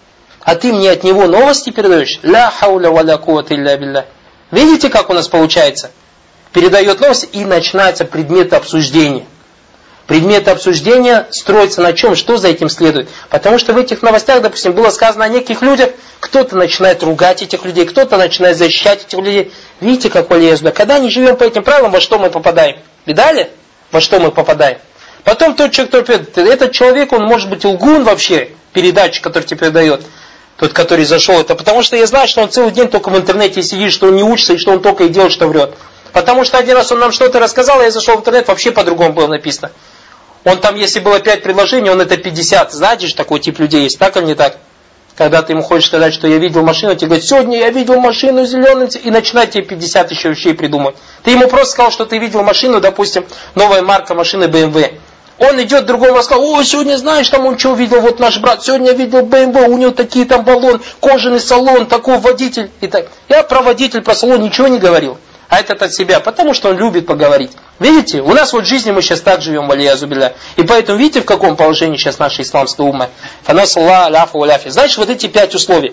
А ты мне от него новости передаешь? Ля хауля ва ля куввата илля билля. Видите, как у нас получается? Передает новости, и начинается предмет обсуждения. Предмет обсуждения строится на чем? Что за этим следует? Потому что в этих новостях, допустим, было сказано о неких людях, кто-то начинает ругать этих людей, кто-то начинает защищать этих людей. Видите, как полезно. Когда не живем по этим правилам, во что мы попадаем? Видали? Во что мы попадаем? Потом тот человек, который передает, этот человек, он может быть лгун вообще, передатчик, который тебе передает, тот, который зашел, это потому что я знаю, что он целый день только в интернете сидит, что он не учится, и что он только и делает, что врет. Потому что один раз он нам что-то рассказал, а я зашел в интернет, вообще по-другому было написано. Он там, если было пять предложений, он это пятьдесят. Знаете же, такой тип людей есть, так или не так? Когда ты ему хочешь сказать, что я видел машину, тебе говорят, сегодня я видел машину зеленым, и начинает тебе пятьдесят еще вещей придумать. Ты ему просто сказал, что ты видел машину, допустим, новая марка машины бэ эм вэ. Он идет другому рассказал, о, сегодня знаешь, там он что увидел, вот наш брат, сегодня я видел бэ эм вэ, у него такие там баллон, кожаный салон, такой водитель. И так. Я про водитель, про салон ничего не говорил. А этот от себя, потому что он любит поговорить. Видите, у нас вот в жизни мы сейчас так живем, валиязу билля. И поэтому видите, в каком положении сейчас наша исламская умма. Фанасалла, ляфу, ляфи. Значит, вот эти пять условий.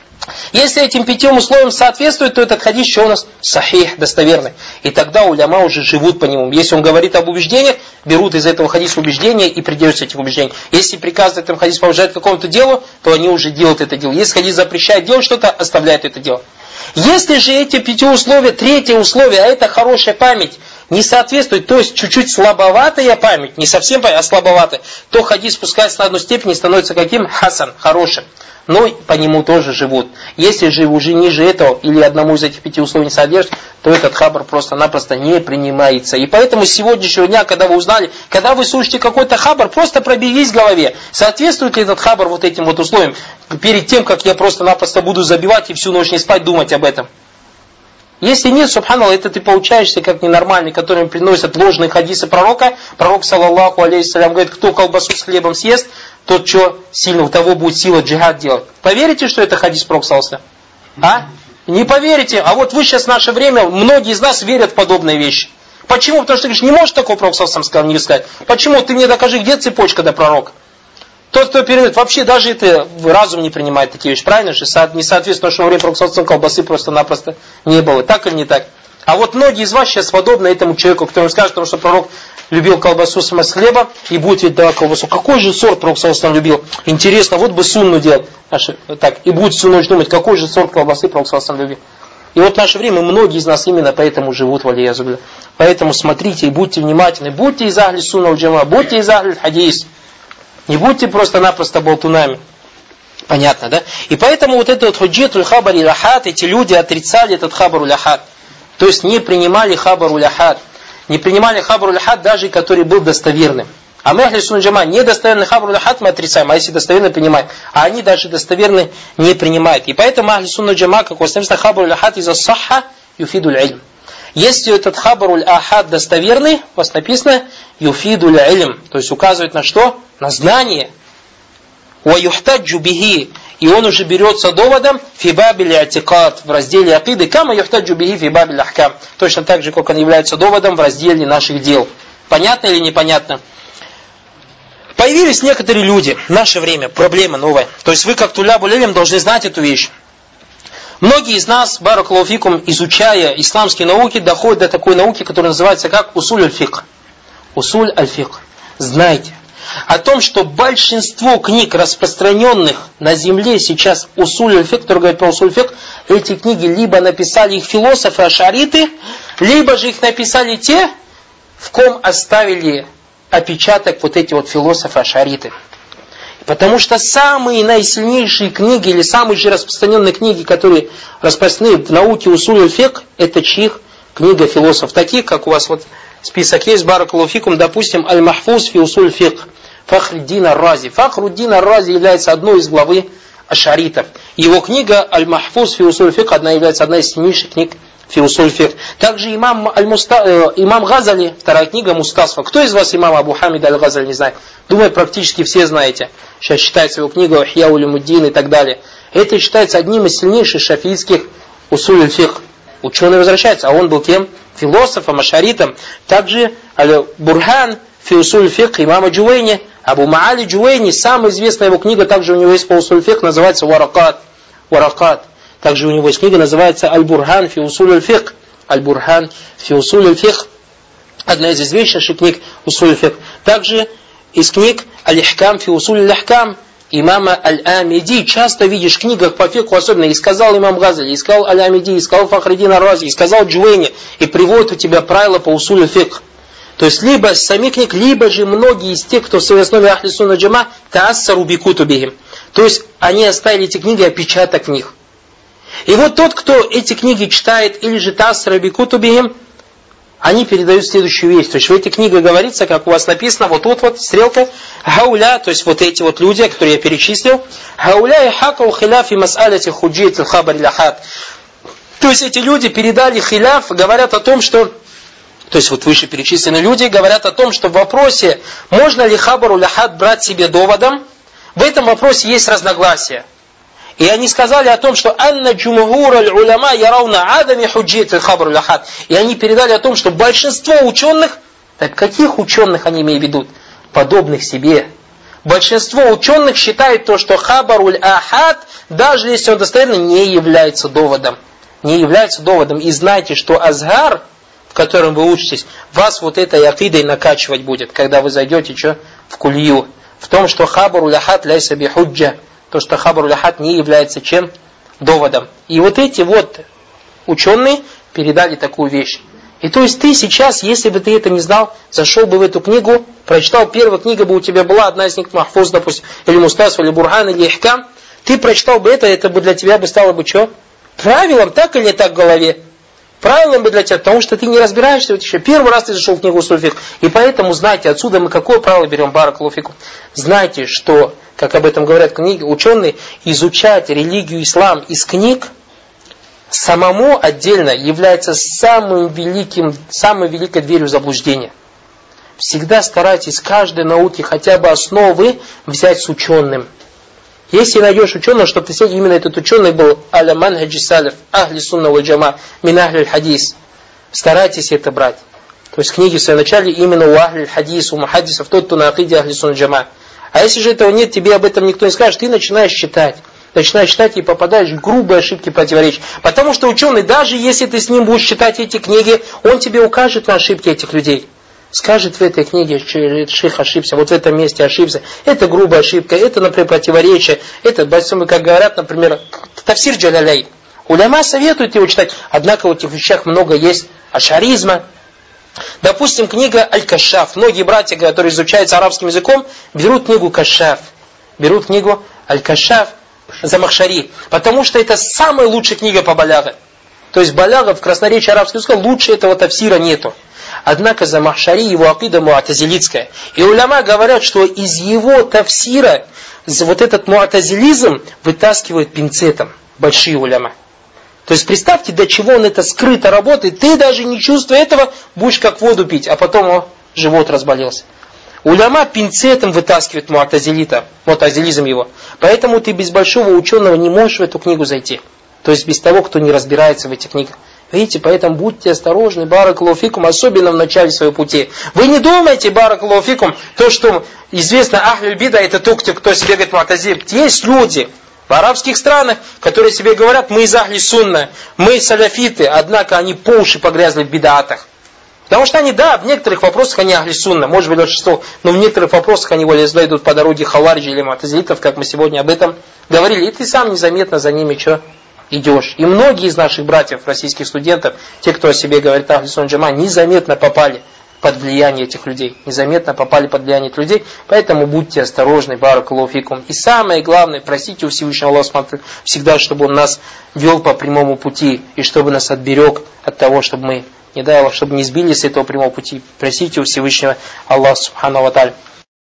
Если этим пятим условиям соответствует, то этот хадис что у нас? Сахих, достоверный. И тогда уляма уже живут по нему. Если он говорит об убеждениях, берут из этого хадиса убеждения и придерживаются этих убеждений. Если приказывает этому хадису побуждать к какому-то делу, то они уже делают это дело. Если хадис запрещает делать что-то, оставляют это дело. Если же эти пяти условия, третье условие, а это хорошая память, не соответствует, то есть чуть-чуть слабоватая память, не совсем память, а слабоватая, то хадис спускается на одну степень и становится каким? Хасан, хорошим. Но по нему тоже живут. Если же уже ниже этого или одному из этих пяти условий не содержит, то этот хабар просто-напросто не принимается. И поэтому с сегодняшнего дня, когда вы узнали, когда вы слушаете какой-то хабар, просто пробегись в голове. Соответствует ли этот хабар вот этим вот условиям? Перед тем, как я просто-напросто буду забивать и всю ночь не спать, думать об этом. Если нет, субханаллах, это ты получаешься как ненормальный, которым приносят ложные хадисы пророка. Пророк, саллаллаху алейхиссалям, говорит, кто колбасу с хлебом съест, тот, что сильно, у того будет сила джихад делать. Поверите, что это хадис пророка, саллаллаху алейхи? А? Не поверите. А вот вы сейчас в наше время, многие из нас верят в подобные вещи. Почему? Потому что ты говоришь, не можешь такого пророк, саллаллаху алейхи сказал, не сказать. Почему? Ты мне докажи, где цепочка до пророка. Тот, кто передает, вообще даже это разум не принимает такие вещи, правильно же? Не соответственно, что во время пророка саллаллаху алейхи колбасы просто-напросто не было. Так или не так? А вот многие из вас сейчас подобны этому человеку, который скажет, потому что пророк любил колбасу с хлеба и будет ведь давать колбасу. Какой же сорт пророк саллаллаху алейхи любил? Интересно, вот бы сунну делать. Так, и будет всю ночь думать, какой же сорт колбасы пророк саллаллаху алейхи любил. И вот в наше время многие из нас именно поэтому живут, валиязу билля. Поэтому смотрите и будьте внимательны. Будьте из ахли сунна валь джамаа, будьте из ахли хадис. Не будьте просто-напросто болтунами. Понятно, да? И поэтому вот этот худжитуль хабар и лахат, эти люди отрицали этот хабар уляхат. То есть не принимали хабар уляхат. Не принимали хабар уляхат, даже который был достоверным. А мы, ахли сунна джама, недостоверный хабар уляхат мы отрицаем, а если достоверный, принимаем. А они даже достоверный не принимают. И поэтому ахли сунна джама, как у вас написано, хабар уляхат из-за сахха юфидуль ильм. Если этот хабар уль-ахад достоверный, у вас написано юфидуль ильм, то есть указывает на что? На знание. Ва юхтаджу бихи. И он уже берется доводом фибабиль атикат в разделе акиды, кама юхтаджу бихи фибабиль ахкам. Точно так же, как он является доводом в разделе наших дел. Понятно или непонятно? Появились некоторые люди в наше время, проблема новая. То есть вы, как тулябу лилям, должны знать эту вещь. Многие из нас, баракаллаху фикум, изучая исламские науки, доходят до такой науки, которая называется как усуль аль-фикх. Усуль аль-фикх. Знайте о том, что большинство книг, распространенных на земле сейчас усуль аль-фикх, который говорит про усуль аль-фикх, эти книги либо написали их философы ашариты, либо же их написали те, в ком оставили отпечаток вот эти вот философы ашариты. Потому что самые наисильнейшие книги, или самые же распространенные книги, которые распространены в науке усуль аль-фикх, это чьих? Книга философов. Таких, как у вас вот список есть, баракаллаху фикум, допустим, аль-махфуз фи усуль аль-фикх, Фахруддин ар-Рази. Фахруддин ар-Рази является одной из главы ашаритов. Его книга аль-махфуз фи усуль аль-фикх, одна является одной из сильнейших книг фи усуль аль-фикх. Также имам, аль-Муста, э, имам Газали, вторая книга Мустасфа. Кто из вас имама Абу Хамид аль-Газали не знает? Думаю, практически все знаете. Сейчас считается его книга Ихья улумуддин и так далее. Это считается одним из сильнейших шафиитских усуль аль-фикх. Ученый возвращается, а он был кем? Философом, ашаритом. Также аль-Бурхан фи усуль аль-фикх имама Джувейни. Абу Маали Джувейни, самая известная его книга, также у него есть по усуль аль-фикх, называется Варакат. Варакат. Также у него есть книга, называется Аль-Бурхан фи усуль аль-фикх. Аль-Бурхан фи усуль аль-фикх. Одна из известнейших книг усуль аль-фикх. Также из книг Аль-Ихкам фи усуль аль-Ахкам имама Аль-Амиди. Часто видишь в книгах по фикху, особенно, и сказал имам Газали, и сказал Аль-Амиди, и сказал Фахруддин ар-Рази, и сказал Джувейни, и приводит у тебя правила по усуль аль-фикх. То есть, либо с самих книг, либо же многие из тех, кто в своей основе ахли сунна джама, таассару би кутубихим. То есть, они оставили эти книги, опечаток в них. И вот тот, кто эти книги читает, или же таассару би кутубихим, они передают следующую вещь. То есть, в этих книгах говорится, как у вас написано, вот тут вот стрелка, хауля, то есть, вот эти вот люди, которые я перечислил, хауля и хакау хиляфи мас'аляти худжит аль-хабар ляхат. То есть, эти люди передали хиляф, говорят о том, что То есть вот вышеперечисленные люди говорят о том, что в вопросе, можно ли хабару ляхат брать себе доводом, в этом вопросе есть разногласия. И они сказали о том, что анна джумхур аль-уляма ярауна адами худжит аль-хабару ляхат. И они передали о том, что большинство ученых, так каких ученых они имеют в виду? Подобных себе. Большинство ученых считает то, что хабару аль-ахат, даже если он достоверно, не является доводом. Не является доводом. И знайте, что азгар, в котором вы учитесь, вас вот этой акидой накачивать будет, когда вы зайдете что? В кулью. В том, что хабару ляхат ляйса би худжа. То, что хабару ляхат не является чем? Доводом. И вот эти вот ученые передали такую вещь. И то есть ты сейчас, если бы ты это не знал, зашел бы в эту книгу, прочитал, первая книга бы у тебя была, одна из них Махфуз, допустим, или Мустасфа, или Бурхан, или Ихкам, ты прочитал бы это, это бы для тебя бы стало бы что? Правилом, так или не так в голове? Правилом бы для тебя, потому что ты не разбираешься, вот еще первый раз ты зашел в книгу усуль аль-фикх. И поэтому знайте, отсюда мы какое правило берем, баракаллаху фикум. Знайте, что, как об этом говорят книги, ученые, изучать религию ислам из книг самому отдельно является самым великим, самой великой дверью заблуждения. Всегда старайтесь каждой науки хотя бы основы взять с ученым. Если найдешь ученого, чтобы ты именно этот ученый был аля манхаджи салиф, ахли сунна валь джама, мин ахли хадис, старайтесь это брать. То есть книги в своем начале именно у ахли хадис, у мухаддисов, тот, кто на акиде ахли сунна джама. А если же этого нет, тебе об этом никто не скажет, ты начинаешь читать. Начинаешь читать и попадаешь в грубые ошибки, противоречия. Потому что ученый, даже если ты с ним будешь читать эти книги, он тебе укажет на ошибки этих людей. Скажет в этой книге, шейх ошибся, вот в этом месте ошибся. Это грубая ошибка, это, например, противоречие. Это, как говорят, например, тафсир Джаляляй. Уляма советуют его читать, однако в этих вещах много есть ашаризма. Допустим, книга Аль-Кашаф. Многие братья, которые изучают арабским языком, берут книгу Кашаф. Берут книгу Аль-Кашаф Замахшари. Потому что это самая лучшая книга по баляга. То есть баляга в красноречии арабского языка лучше этого тафсира нету. Однако Замахшари, его акида муатазилитская. И уляма говорят, что из его тафсира вот этот муатазилизм вытаскивают пинцетом. Большие уляма. То есть представьте, до чего он это скрыто работает. Ты даже не чувствуя этого, будешь как воду пить, а потом о, живот разболелся. Уляма пинцетом вытаскивает муатазилита, муатазилизм его. Поэтому ты без большого ученого не можешь в эту книгу зайти. То есть без того, кто не разбирается в этих книгах. Видите, поэтому будьте осторожны, баракаллаху фикум, особенно в начале своего пути. Вы не думайте, баракаллаху фикум, то, что известно ахлюль бида, это тот, кто себе говорит муатазилит. Есть люди в арабских странах, которые себе говорят, мы из ахли сунна, мы саляфиты, однако они по уши погрязли в бидатах. Потому что они, да, в некоторых вопросах они ахли сунна, может быть большинство, но в некоторых вопросах они более зло идут по дороге хавариджи или муатазилитов, как мы сегодня об этом говорили. И ты сам незаметно за ними что идешь. И многие из наших братьев, российских студентов, те, кто о себе говорит ахли сунна джама, незаметно попали под влияние этих людей. Незаметно попали под влияние этих людей. Поэтому будьте осторожны, баракаллаху фикум. И самое главное, просите у Всевышнего Аллаха всегда, чтобы Он нас вел по прямому пути, и чтобы нас отберег от того, чтобы мы, не дай Аллах, чтобы не сбились с этого прямого пути. Просите у Всевышнего Аллаха Субхану ва Тааля.